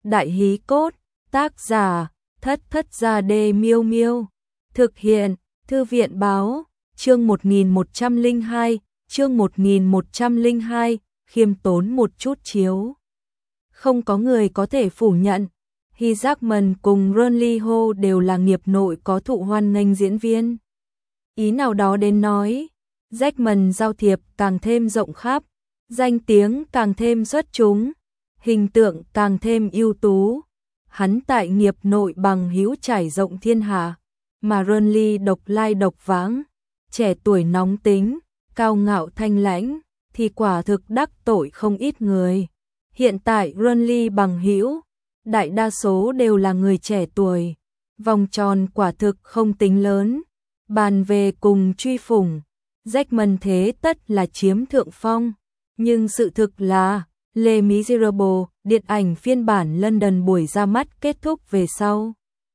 Đại hí cốt, tác giả, Thất Thất Gia Đê Miêu Miêu. Thực hiện, Thư viện báo, chương 1102, chương 1102, khiêm tốn một chút chiếu. Không có người có thể phủ nhận, Hugh Jackman cùng Ron Lee Ho đều là nghiệp nội có thụ hoan nghênh diễn viên. Ý nào đó đến nói, Jackman giao thiệp càng thêm rộng khắp, danh tiếng càng thêm xuất chúng, hình tượng càng thêm ưu tú. Hắn tại nghiệp nội bằng hữu trải rộng thiên hạ, mà Ron Lee độc lai độc vãng, trẻ tuổi nóng tính, cao ngạo thanh lãnh, thì quả thực đắc tội không ít người. Hiện tại Ron Lee bằng hữu, đại đa số đều là người trẻ tuổi, vòng tròn quả thực không tính lớn. Bàn về cùng truy phủng, Jackman thế tất là chiếm thượng phong, nhưng sự thực là Les Miserables, điện ảnh phiên bản London buổi ra mắt kết thúc về sau.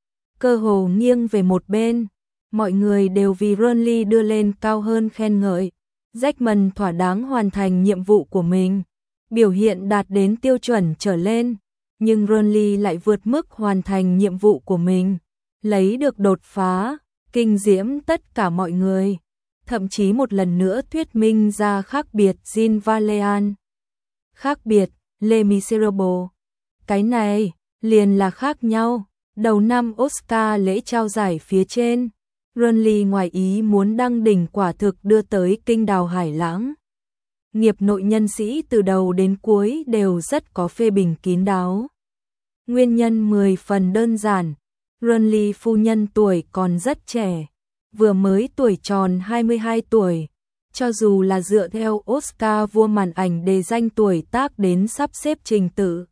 Cơ hồ nghiêng về một bên, mọi người đều vì Ron Lee đưa lên cao hơn khen ngợi. Jackman thỏa đáng hoàn thành nhiệm vụ của mình, biểu hiện đạt đến tiêu chuẩn trở lên, nhưng Ron Lee lại vượt mức hoàn thành nhiệm vụ của mình, lấy được đột phá, kinh diễm tất cả mọi người, thậm chí một lần nữa thuyết minh ra khác biệt Jean Valjean. Khác biệt, Les Miserables. Cái này, liền là khác nhau. Đầu năm Oscar lễ trao giải phía trên, Ron Lee ngoài ý muốn đăng đỉnh quả thực đưa tới kinh đào hải lãng. Nghiệp nội nhân sĩ từ đầu đến cuối đều rất có phê bình kín đáo. Nguyên nhân 10 phần đơn giản, Ron Lee phu nhân tuổi còn rất trẻ, vừa mới tuổi tròn 22 tuổi. Cho dù là dựa theo Oscar vua màn ảnh đề danh tuổi tác đến sắp xếp trình tự,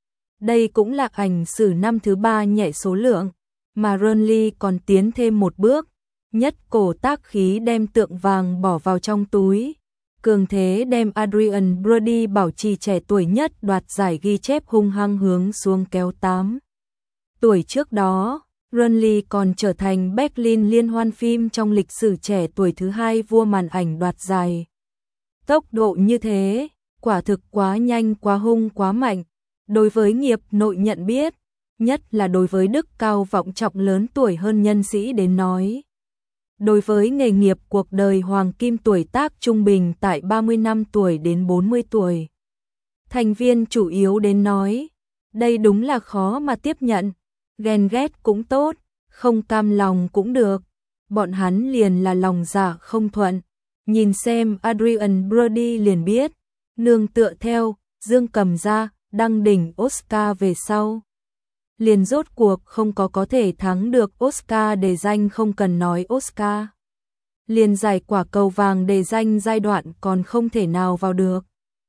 đây cũng là ảnh sử năm thứ 3 nhảy số lượng, mà Ron Lee còn tiến thêm một bước, nhất cổ tác khí đem tượng vàng bỏ vào trong túi, cường thế đem Adrian Brody bảo trì trẻ tuổi nhất đoạt giải ghi chép hung hăng hướng xuống kéo 8 tuổi trước đó. Ron Lee còn trở thành Berlin liên hoan phim trong lịch sử trẻ tuổi thứ 2 vua màn ảnh đoạt giải. Tốc độ như thế, quả thực quá nhanh, quá hung, quá mạnh. Đối với nghiệp nội nhận biết, nhất là đối với đức cao vọng trọng lớn tuổi hơn nhân sĩ đến nói. Đối với nghề nghiệp cuộc đời hoàng kim tuổi tác trung bình tại 35 tuổi đến 40 tuổi. Thành viên chủ yếu đến nói, đây đúng là khó mà tiếp nhận. Ghen ghét cũng tốt, không cam lòng cũng được, bọn hắn liền là lòng dạ không thuận. Nhìn xem Adrian Brody liền biết, nương tựa theo Dương Cầm Gia đăng đỉnh Oscar về sau, liền rốt cuộc không có thể thắng được Oscar đề danh, không cần nói Oscar, liền giải quả cầu vàng đề danh giai đoạn còn không thể nào vào được.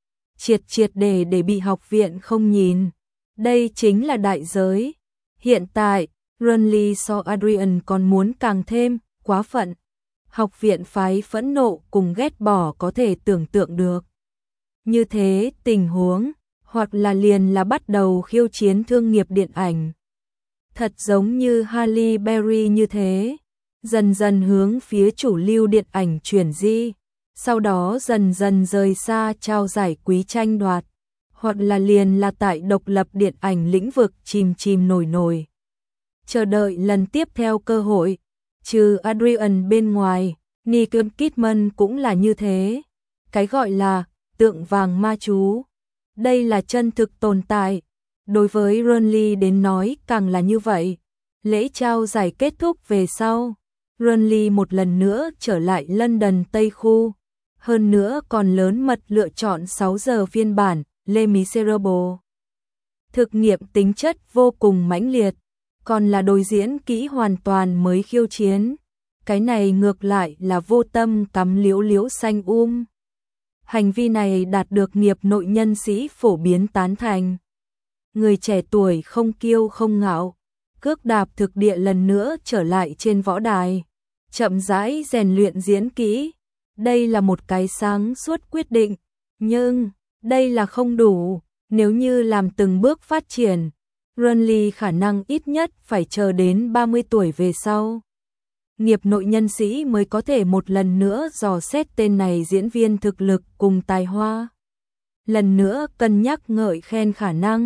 Triệt để bị học viện không nhìn, đây chính là đại giới. Hiện tại, Ron Lee so Adrian còn muốn càng thêm, quá phận. Học viện phái phẫn nộ cùng ghét bỏ có thể tưởng tượng được. Như thế tình huống, hoặc là liền là bắt đầu khiêu chiến thương nghiệp điện ảnh. Thật giống như Halle Berry như thế, dần dần hướng phía chủ lưu điện ảnh chuyển di, sau đó dần dần rời xa trao giải quý tranh đoạt. Hoặc là liền là tại độc lập điện ảnh lĩnh vực chìm nổi. Chờ đợi lần tiếp theo cơ hội, trừ Adrian bên ngoài, Nicole Kidman cũng là như thế. Cái gọi là tượng vàng ma chú, đây là chân thực tồn tại. Đối với Ron Lee đến nói càng là như vậy. Lễ trao giải kết thúc về sau, Ron Lee một lần nữa trở lại London Tây Khu. Hơn nữa còn lớn mật lựa chọn 6 giờ phiên bản Les Miserables. Thực nghiệm tính chất vô cùng mãnh liệt, còn là đối diễn kỹ hoàn toàn mới khiêu chiến. Cái này ngược lại là vô tâm cắm liễu xanh Hành vi này đạt được nghiệp nội nhân sĩ phổ biến tán thành. Người trẻ tuổi không kiêu không ngạo, cước đạp thực địa lần nữa trở lại trên võ đài, chậm rãi rèn luyện diễn kỹ. Đây là một cái sáng suốt quyết định, nhưng đây là không đủ. Nếu như làm từng bước phát triển, Ron Lee khả năng ít nhất phải chờ đến 30 tuổi về sau. Nghiệp nội nhân sĩ mới có thể một lần nữa dò xét tên này diễn viên thực lực cùng tài hoa. Lần nữa cân nhắc ngợi khen khả năng.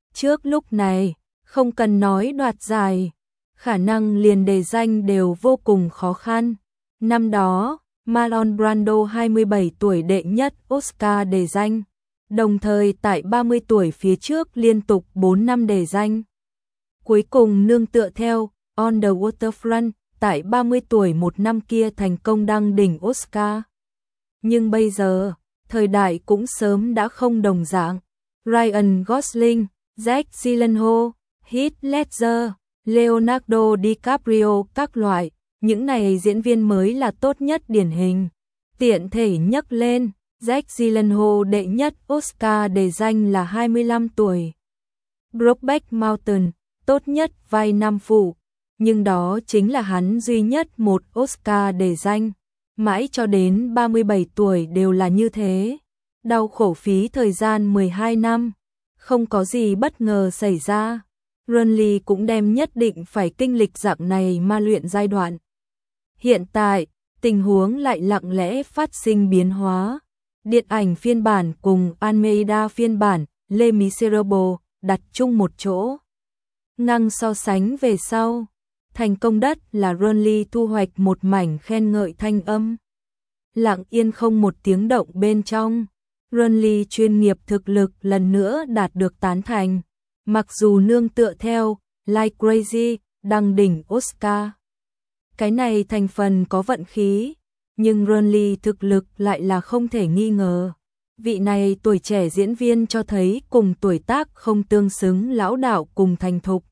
Trước lúc này, không cần nói đoạt giải, khả năng liền đề danh đều vô cùng khó khăn. Năm đó, Marlon Brando 27 tuổi đệ nhất Oscar đề danh, đồng thời tại 30 tuổi phía trước liên tục 4 năm đề danh. Cuối cùng nương tựa theo On the Waterfront, tại 30 tuổi một năm kia thành công đăng đỉnh Oscar. Nhưng bây giờ, thời đại cũng sớm đã không đồng dạng. Ryan Gosling, Jake Gyllenhaal, Heath Ledger, Leonardo DiCaprio các loại, những này diễn viên mới là tốt nhất điển hình. Tiện thể nhắc lên, Jake Gyllenhaal đệ nhất Oscar đề danh là 25 tuổi. Brokeback Mountain, tốt nhất vai nam phụ, nhưng đó chính là hắn duy nhất một Oscar đề danh. Mãi cho đến 37 tuổi đều là như thế. Đau khổ phí thời gian 12 năm, không có gì bất ngờ xảy ra. Ronly cũng đem nhất định phải kinh lịch dạng này ma luyện giai đoạn. Hiện tại, tình huống lại lặng lẽ phát sinh biến hóa. Điện ảnh phiên bản cùng Almeida phiên bản Les Miserables đặt chung một chỗ. Ngang so sánh về sau, thành công đất là Ronly thu hoạch một mảnh khen ngợi thanh âm. Lặng yên không một tiếng động bên trong, Ronly chuyên nghiệp thực lực lần nữa đạt được tán thành. Mặc dù nương tựa theo Like Crazy đăng đỉnh Oscar, cái này thành phần có vận khí, nhưng Ronly thực lực lại là không thể nghi ngờ. Vị này tuổi trẻ diễn viên cho thấy cùng tuổi tác không tương xứng lão đạo cùng thành thục.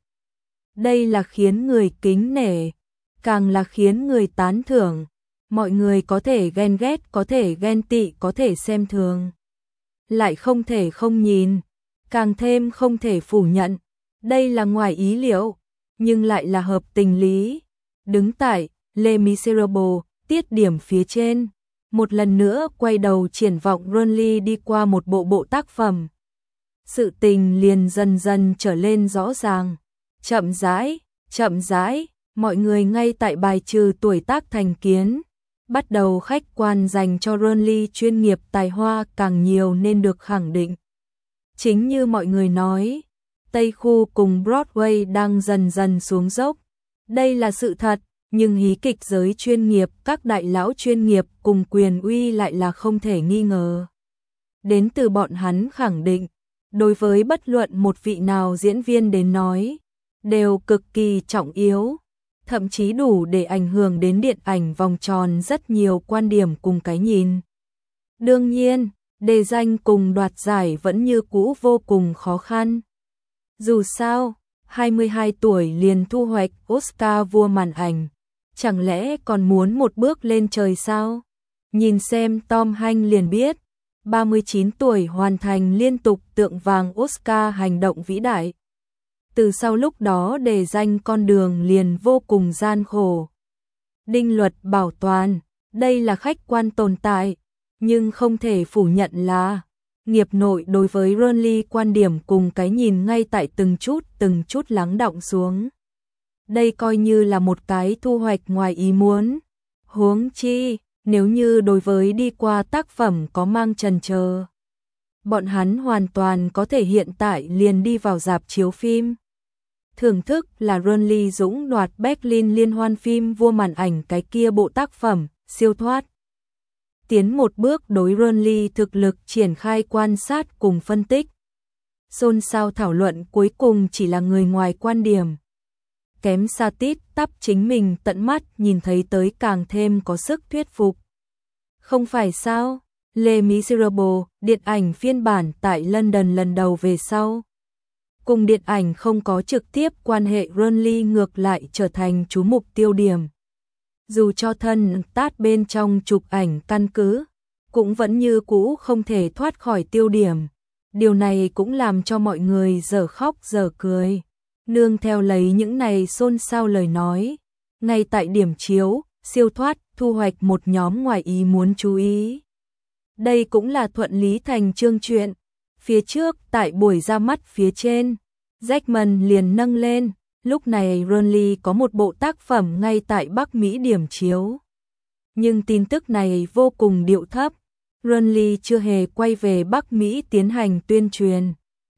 Đây là khiến người kính nể, càng là khiến người tán thưởng. Mọi người có thể ghen ghét, có thể ghen tị, có thể xem thường, lại không thể không nhìn, càng thêm không thể phủ nhận. Đây là ngoài ý liệu, nhưng lại là hợp tình lý. Đứng tại Les Miserables, tiết điểm phía trên, một lần nữa quay đầu triển vọng Ronly đi qua một bộ tác phẩm. Sự tình liền dần dần trở lên rõ ràng. Chậm rãi, mọi người ngay tại bài trừ tuổi tác thành kiến, bắt đầu khách quan dành cho Ronly chuyên nghiệp tài hoa càng nhiều nên được khẳng định. Chính như mọi người nói, Tây Khu cùng Broadway đang dần dần xuống dốc. Đây là sự thật, nhưng hí kịch giới chuyên nghiệp, các đại lão chuyên nghiệp cùng quyền uy lại là không thể nghi ngờ. Đến từ bọn hắn khẳng định, đối với bất luận một vị nào diễn viên đến nói, đều cực kỳ trọng yếu, thậm chí đủ để ảnh hưởng đến điện ảnh vòng tròn rất nhiều quan điểm cùng cái nhìn. Đương nhiên, đề danh cùng đoạt giải vẫn như cũ vô cùng khó khăn. Dù sao, 22 tuổi liền thu hoạch Oscar vua màn ảnh, chẳng lẽ còn muốn một bước lên trời sao? Nhìn xem Tom Hanks liền biết, 39 tuổi hoàn thành liên tục tượng vàng Oscar hành động vĩ đại. Từ sau lúc đó đề danh con đường liền vô cùng gian khổ. Đinh luật bảo toàn, đây là khách quan tồn tại, nhưng không thể phủ nhận là nghiệp nội đối với Ronly quan điểm cùng cái nhìn ngay tại từng chút lắng đọng xuống. Đây coi như là một cái thu hoạch ngoài ý muốn. Huống chi, nếu như đối với đi qua tác phẩm có mang chần chờ, bọn hắn hoàn toàn có thể hiện tại liền đi vào rạp chiếu phim. Thưởng thức là Ronly dũng đoạt Berlin liên hoan phim vua màn ảnh cái kia bộ tác phẩm, siêu thoát. Tiến một bước đối Ronly thực lực triển khai quan sát cùng phân tích. Xôn xao thảo luận cuối cùng chỉ là người ngoài quan điểm. Kém xa tít tắp chính mình tận mắt nhìn thấy tới càng thêm có sức thuyết phục. Không phải sao? Les Miserables, điện ảnh phiên bản tại London lần đầu về sau. Cùng điện ảnh không có trực tiếp quan hệ, Ronly ngược lại trở thành chú mục tiêu điểm. Dù cho thân tát bên trong chụp ảnh căn cứ, cũng vẫn như cũ không thể thoát khỏi tiêu điểm. Điều này cũng làm cho mọi người dở khóc dở cười. Nương theo lấy những này xôn xao lời nói, ngay tại điểm chiếu, siêu thoát thu hoạch một nhóm ngoài ý muốn chú ý. Đây cũng là thuận lý thành chương chuyện. Phía trước tại buổi ra mắt phía trên, Jackman liền nâng lên, lúc này Ronly có một bộ tác phẩm ngay tại Bắc Mỹ điểm chiếu. Nhưng tin tức này vô cùng điệu thấp, Ronly chưa hề quay về Bắc Mỹ tiến hành tuyên truyền.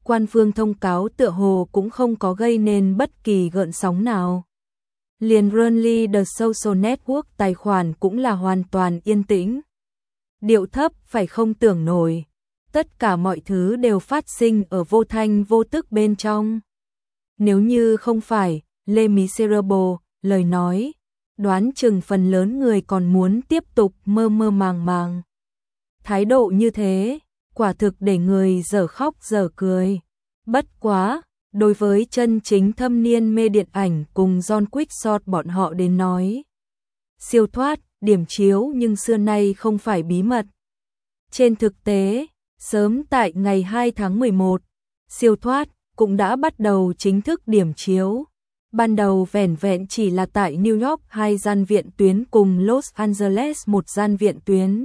Quan phương thông cáo tựa hồ cũng không có gây nên bất kỳ gợn sóng nào. Liền Runly The Social Network tài khoản cũng là hoàn toàn yên tĩnh. Điệu thấp phải không tưởng nổi. Tất cả mọi thứ đều phát sinh ở vô thanh vô tức bên trong. Nếu như không phải Les Miserables, lời nói, đoán chừng phần lớn người còn muốn tiếp tục mơ mơ màng màng. Thái độ như thế, quả thực để người dở khóc dở cười. Bất quá, đối với chân chính thâm niên mê điện ảnh cùng John Quickshot bọn họ đến nói. Siêu thoát, điểm chiếu nhưng xưa nay không phải bí mật. Trên thực tế, sớm tại ngày 2 tháng 11, siêu thoát cũng đã bắt đầu chính thức điểm chiếu. Ban đầu vẻn vẹn chỉ là tại New York 2 gian viện tuyến cùng Los Angeles 1 gian viện tuyến.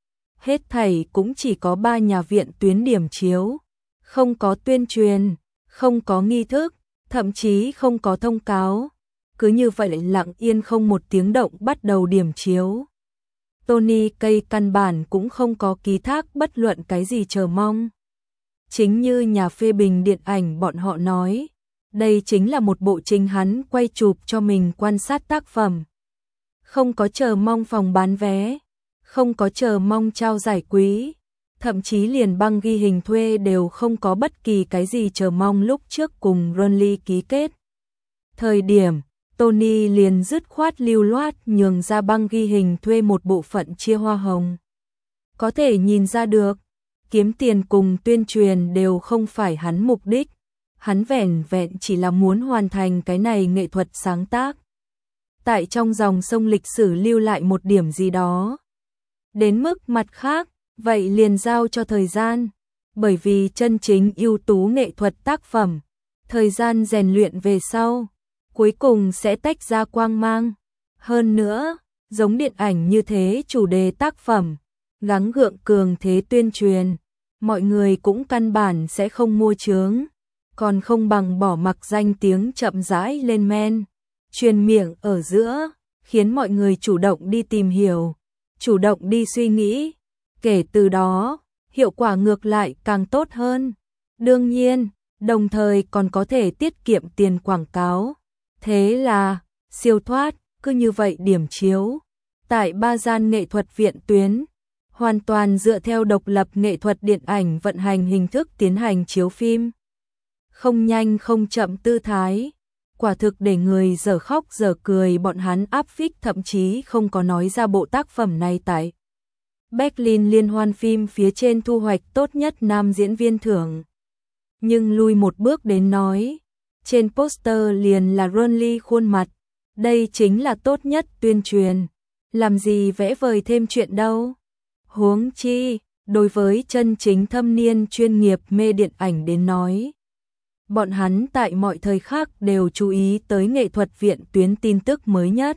Hết thảy cũng chỉ có 3 nhà viện tuyến điểm chiếu. Không có tuyên truyền, không có nghi thức, thậm chí không có thông cáo. Cứ như vậy lặng yên không một tiếng động bắt đầu điểm chiếu. Tony Kaye căn bản cũng không có ký thác bất luận cái gì chờ mong. Chính như nhà phê bình điện ảnh bọn họ nói, đây chính là một bộ chính hắn quay chụp cho mình quan sát tác phẩm. Không có chờ mong phòng bán vé, không có chờ mong trao giải quý, thậm chí liền băng ghi hình thuê đều không có bất kỳ cái gì chờ mong lúc trước cùng Runly ký kết. Thời điểm, Tony liền dứt khoát lưu loát nhường ra băng ghi hình thuê một bộ phận chia hoa hồng. Có thể nhìn ra được, kiếm tiền cùng tuyên truyền đều không phải hắn mục đích. Hắn vẻn vẹn chỉ là muốn hoàn thành cái này nghệ thuật sáng tác. Tại trong dòng sông lịch sử lưu lại một điểm gì đó. Đến mức mặt khác, vậy liền giao cho thời gian. Bởi vì chân chính ưu tú nghệ thuật tác phẩm, thời gian rèn luyện về sau, cuối cùng sẽ tách ra quang mang. Hơn nữa, giống điện ảnh như thế chủ đề tác phẩm, gắng gượng cường thế tuyên truyền, mọi người cũng căn bản sẽ không mua chướng. Còn không bằng bỏ mặc danh tiếng chậm rãi lên men, truyền miệng ở giữa, khiến mọi người chủ động đi tìm hiểu, chủ động đi suy nghĩ. Kể từ đó, hiệu quả ngược lại càng tốt hơn. Đương nhiên, đồng thời còn có thể tiết kiệm tiền quảng cáo. Thế là, siêu thoát, cứ như vậy điểm chiếu. Tại 3 gian nghệ thuật viện tuyến, hoàn toàn dựa theo độc lập nghệ thuật điện ảnh vận hành hình thức tiến hành chiếu phim. Không nhanh không chậm tư thái, quả thực để người dở khóc dở cười. Bọn hắn áp phích thậm chí không có nói ra bộ tác phẩm này tại Berlin liên hoan phim phía trên thu hoạch tốt nhất nam diễn viên thưởng. Nhưng lui một bước đến nói, trên poster liền là Runly khuôn mặt, đây chính là tốt nhất tuyên truyền, làm gì vẽ vời thêm chuyện đâu. Huống chi, đối với chân chính thâm niên chuyên nghiệp mê điện ảnh đến nói, bọn hắn tại mọi thời khắc đều chú ý tới nghệ thuật viện tuyến tin tức mới nhất.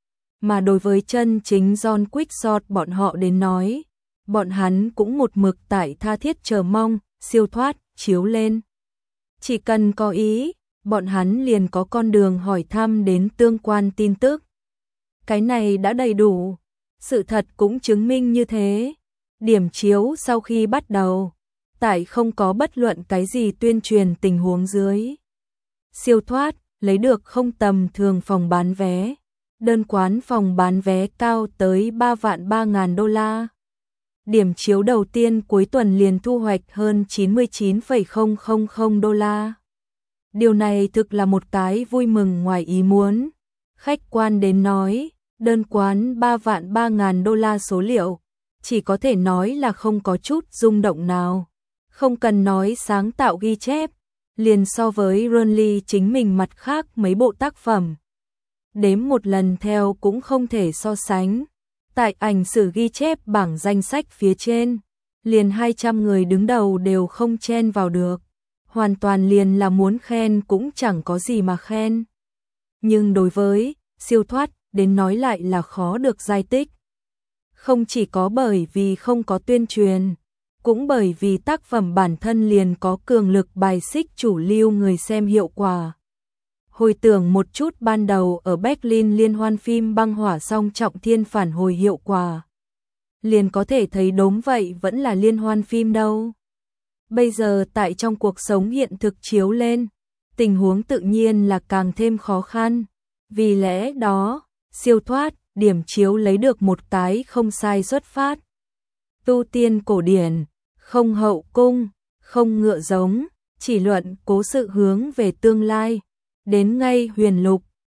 Mà đối với chân chính John Quickshot bọn họ đến nói, bọn hắn cũng một mực tại tha thiết chờ mong, siêu thoát, chiếu lên. Chỉ cần có ý, bọn hắn liền có con đường hỏi thăm đến tương quan tin tức. Cái này đã đầy đủ, sự thật cũng chứng minh như thế. Điểm chiếu sau khi bắt đầu, tại không có bất luận cái gì tuyên truyền tình huống dưới. Siêu thoát, lấy được không tầm thường phòng bán vé. Đơn quán phòng bán vé cao tới 3.300.000 $. Điểm chiếu đầu tiên cuối tuần liền thu hoạch hơn 99,000 $. Điều này thực là một cái vui mừng ngoài ý muốn. Khách quan đến nói, đơn quán 3.300.000 $ số liệu, chỉ có thể nói là không có chút rung động nào. Không cần nói sáng tạo ghi chép, liền so với Runly chính mình mặt khác mấy bộ tác phẩm. Đếm một lần theo cũng không thể so sánh. Tại ảnh sử ghi chép bảng danh sách phía trên, liền 200 người đứng đầu đều không chen vào được. Hoàn toàn liền là muốn khen cũng chẳng có gì mà khen. Nhưng đối với siêu thoát đến nói lại là khó được giải tích. Không chỉ có bởi vì không có tuyên truyền, cũng bởi vì tác phẩm bản thân liền có cường lực bài xích chủ lưu người xem hiệu quả. Hồi tưởng một chút ban đầu ở Berlin liên hoan phim băng hỏa song trọng thiên phản hồi hiệu quả, liền có thể thấy đốm vậy vẫn là liên hoan phim đâu. Bây giờ tại trong cuộc sống hiện thực chiếu lên, tình huống tự nhiên là càng thêm khó khăn. Vì lẽ đó, siêu thoát, điểm chiếu lấy được một cái không sai xuất phát. Tu tiên cổ điển, không hậu cung, không ngựa giống, chỉ luận cố sự hướng về tương lai. Đến ngay huyền lục,